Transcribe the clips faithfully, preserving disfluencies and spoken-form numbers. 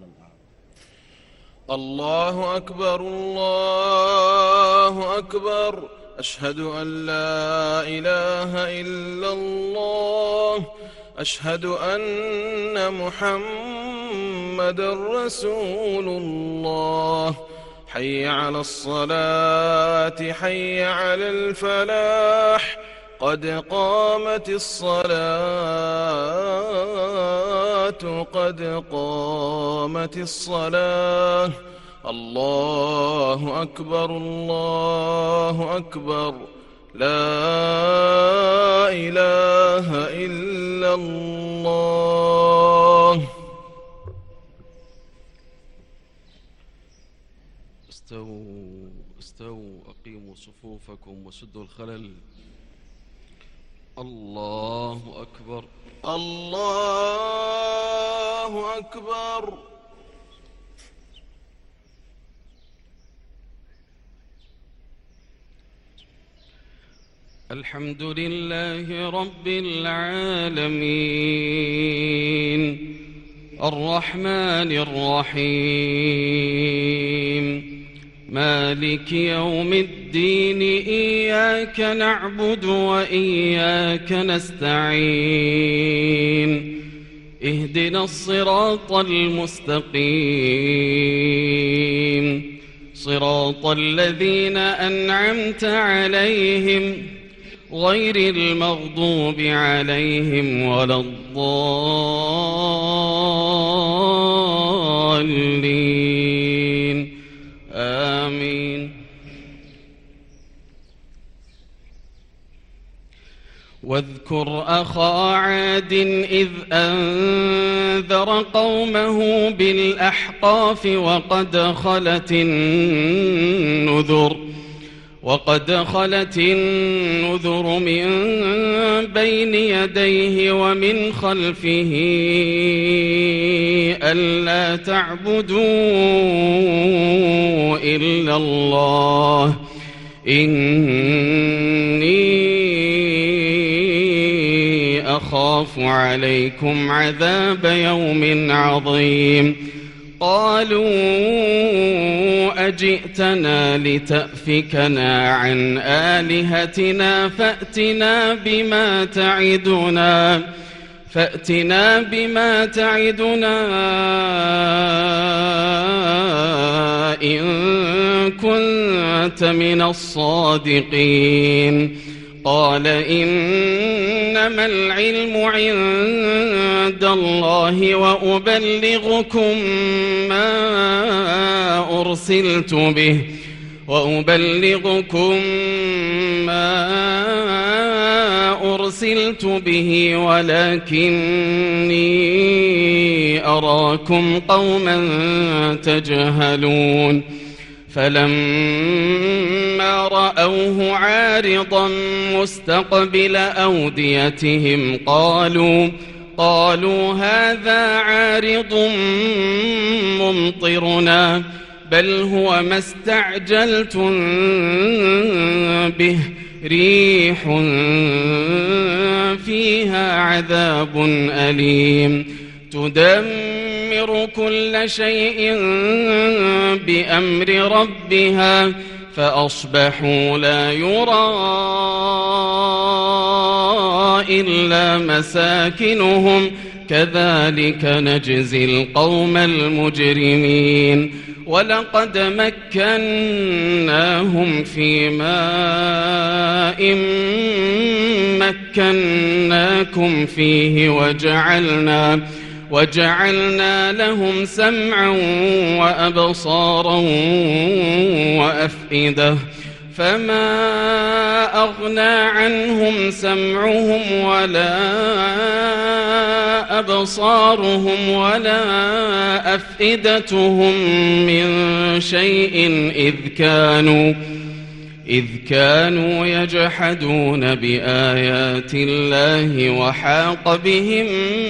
الله أكبر الله أكبر أشهد أن لا إله إلا الله أشهد أن محمدًا رسول الله حي على الصلاة حي على الفلاح قد قامت الصلاة قد قامت الصلاة الله أكبر الله أكبر لا إله إلا الله. استووا استووا أقيموا صفوفكم وسدوا الخلل. الله أكبر الله أكبر. الحمد لله رب العالمين الرحمن الرحيم مالك يوم الدين إياك نعبد وإياك نستعين اهدنا الصراط المستقيم صراط الذين أنعمت عليهم غير المغضوب عليهم ولا الضالين آمين. واذكر أخا عاد إذ أنذر قومه بالأحقاف وقد خلت النذر وقد خلت النذر من بين يديه ومن خلفه ألا تعبدوا إلا الله إني أخاف عليكم عذاب يوم عظيم. قالوا أجئتنا لتأفكنا عن آلهتنا فأتنا بما تعدنا فأتنا بما تعدنا إن كنت من الصادقين. قال إنما العلم عند الله وأبلغكم ما أرسلت به وأبلغكم ما أرسلت به ولكني أراكم قوما تجهلون. فلما رأوه عارضا مستقبل أوديتهم قالوا قالوا هذا عارض ممطرنا بل هو ما استعجلتم به ريح فيها عذاب أليم تدمر كل شيء بأمر ربها فأصبحوا لا يرى إلا مساكنهم كذلك نجزي القوم المجرمين. ولقد مكناهم في ماء مكناكم فيه وجعلنا وجعلنا لهم سمعا وأبصارا وأفئدة فما أغنى عنهم سمعهم ولا أبصارهم ولا أفئدتهم من شيء إذ كانوا إذ كانوا يجحدون بآيات الله وحاق بهم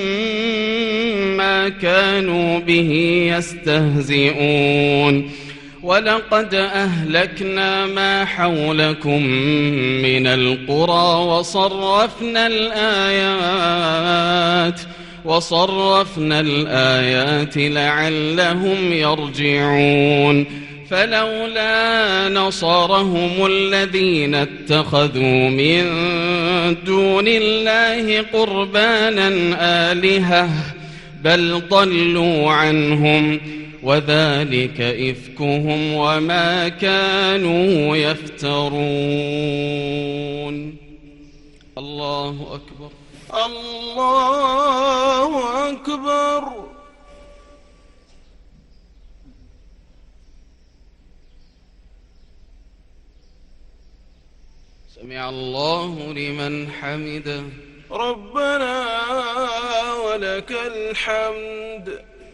ما كانوا به يستهزئون. ولقد أهلكنا ما حولكم من القرى وصرفنا الآيات وصرفنا الآيات لعلهم يرجعون فلولا نصرهم الذين اتخذوا من دون الله قربانا آلهة بل ضلوا عنهم وذلك إفكهم وما كانوا يفترون. الله أكبر. الله أكبر. سمع الله لمن حمده. ربنا ولك الحمد.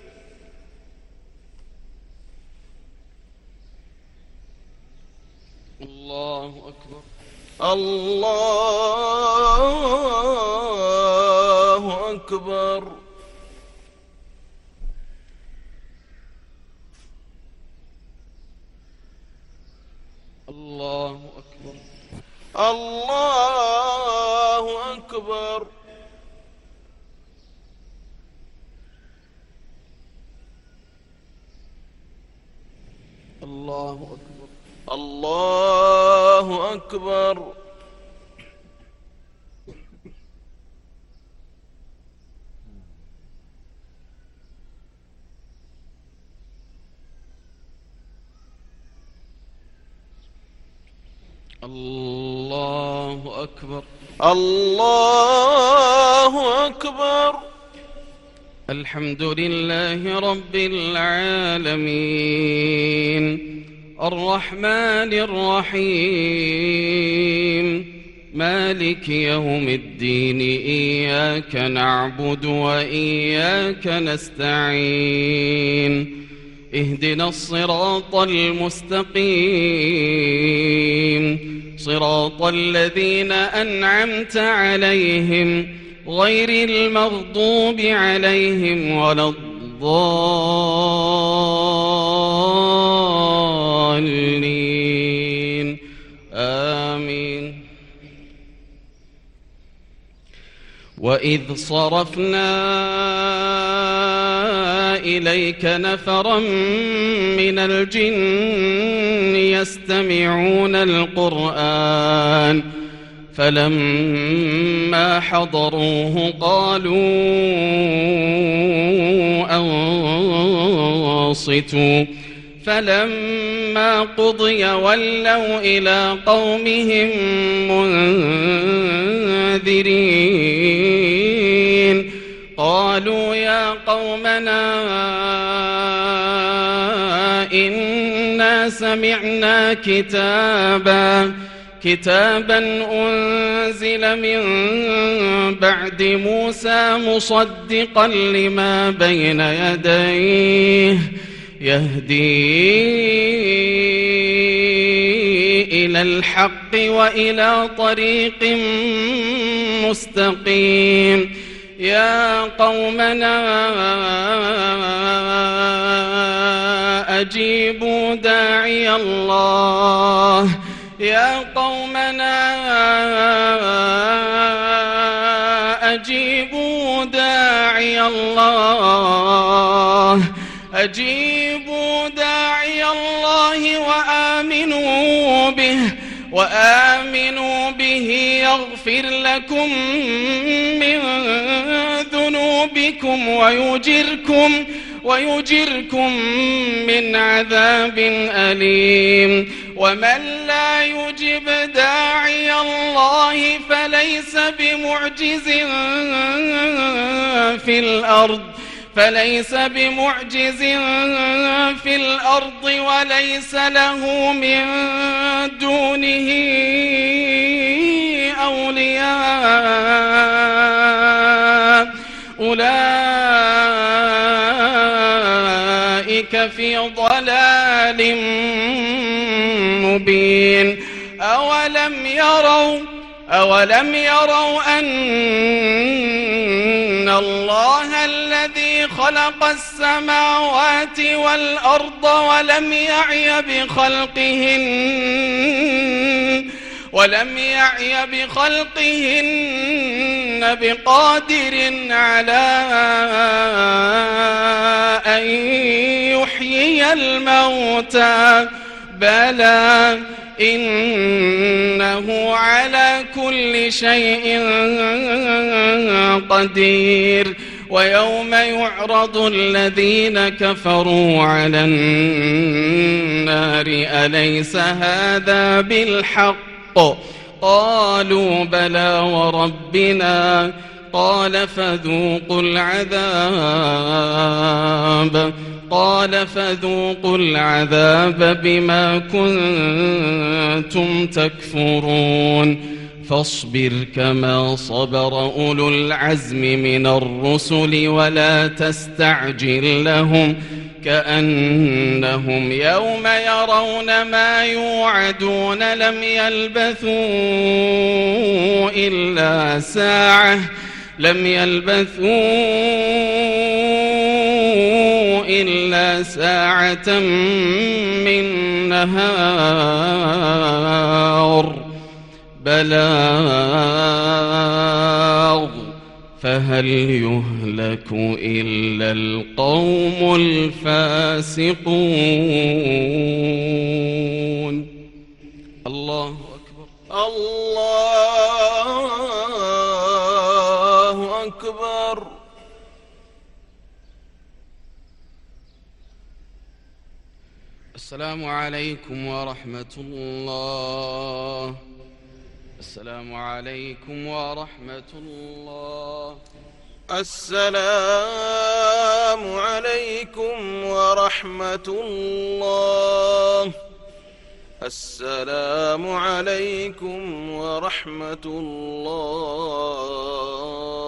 الله أكبر. الله أكبر. الله أكبر. الله أكبر. الله أكبر. الله أكبر. الله أكبر. الله أكبر. الحمد لله رب العالمين الرحمن الرحيم مالك يوم الدين إياك نعبد وإياك نستعين اهدنا الصراط المستقيم صراط الذين أنعمت عليهم غير المغضوب عليهم ولا الضالين آمين. وإذ صرفنا إليك نفرا من الجن يستمعون القرآن فلما حضروه قالوا أنصتوا فلما قضي ولوا إلى قومهم منذرين قالوا يا قومنا إنا سمعنا كتابا كتابا أنزل من بعد موسى مصدقا لما بين يديه يهدي إلى الحق وإلى طريق مستقيم يا قومنا أجيبوا داعي الله يا قومنا أجيبوا داعي الله أجيبوا داعي الله وآمنوا به وآمنوا به يغفر لكم من ذنوبكم ويجركم ويجركم من عذاب أليم ومن لا يجب داعي الله فليس بمعجز في الأرض فليس بمعجز في الأرض وليس له من دونه أولياء أولئك في ضلال مبين أولم يروا أولم يروا أن الله الذي خلق السماوات والأرض ولم يعي بخلقهن ولم يعي بخلقهن بقادر على أن يحيي الموتى بلى إنه على كل شيء قدير. ويوم يعرض الذين كفروا على النار أليس هذا بالحق قالوا بلى وربنا قال فذوقوا العذاب قال فذوقوا العذاب بما كنتم تكفرون. فاصبر كما صبر أولو العزم من الرسل ولا تستعجل لهم كأنهم يوم يرون ما يوعدون لم يلبثوا إلا ساعة لم يلبثوا إلا ساعة من نهار بلاغ فهل يهلك إلا القوم الفاسقون. الله أكبر الله أكبر. السلام عليكم ورحمة الله. السلام عليكم ورحمة الله. السلام عليكم ورحمة الله. السلام عليكم ورحمة الله.